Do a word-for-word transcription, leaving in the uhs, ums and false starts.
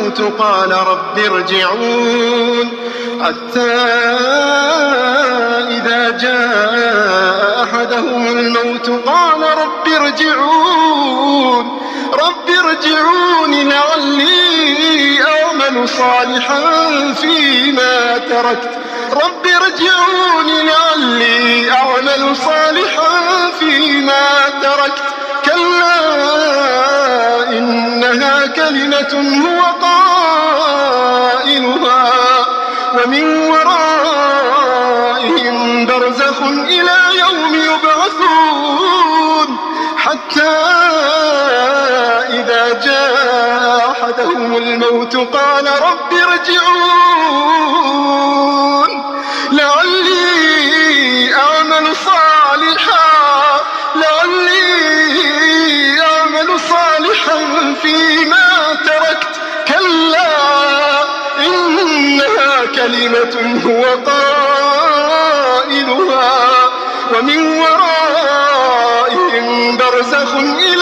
الموت قال رب ارجعون حتى إذا جاء أحدهم الموت قال رب ارجعون رب ارجعون لعلي أعمل صالحا فيما تركت رب ارجعون لعلي أعمل صالحا فيما تركت كلا إنها كلمة هو قائلها ومن ورائهم برزخ إلى يوم يبعثون حتى إذا جاء أحدهم الموت قال رب ارجعون لعلي أعمل صالحا لعلي أعمل صالحا فيما تركت كلا إنها كلمة هو قائلها ومن ورائهم برزخ إلى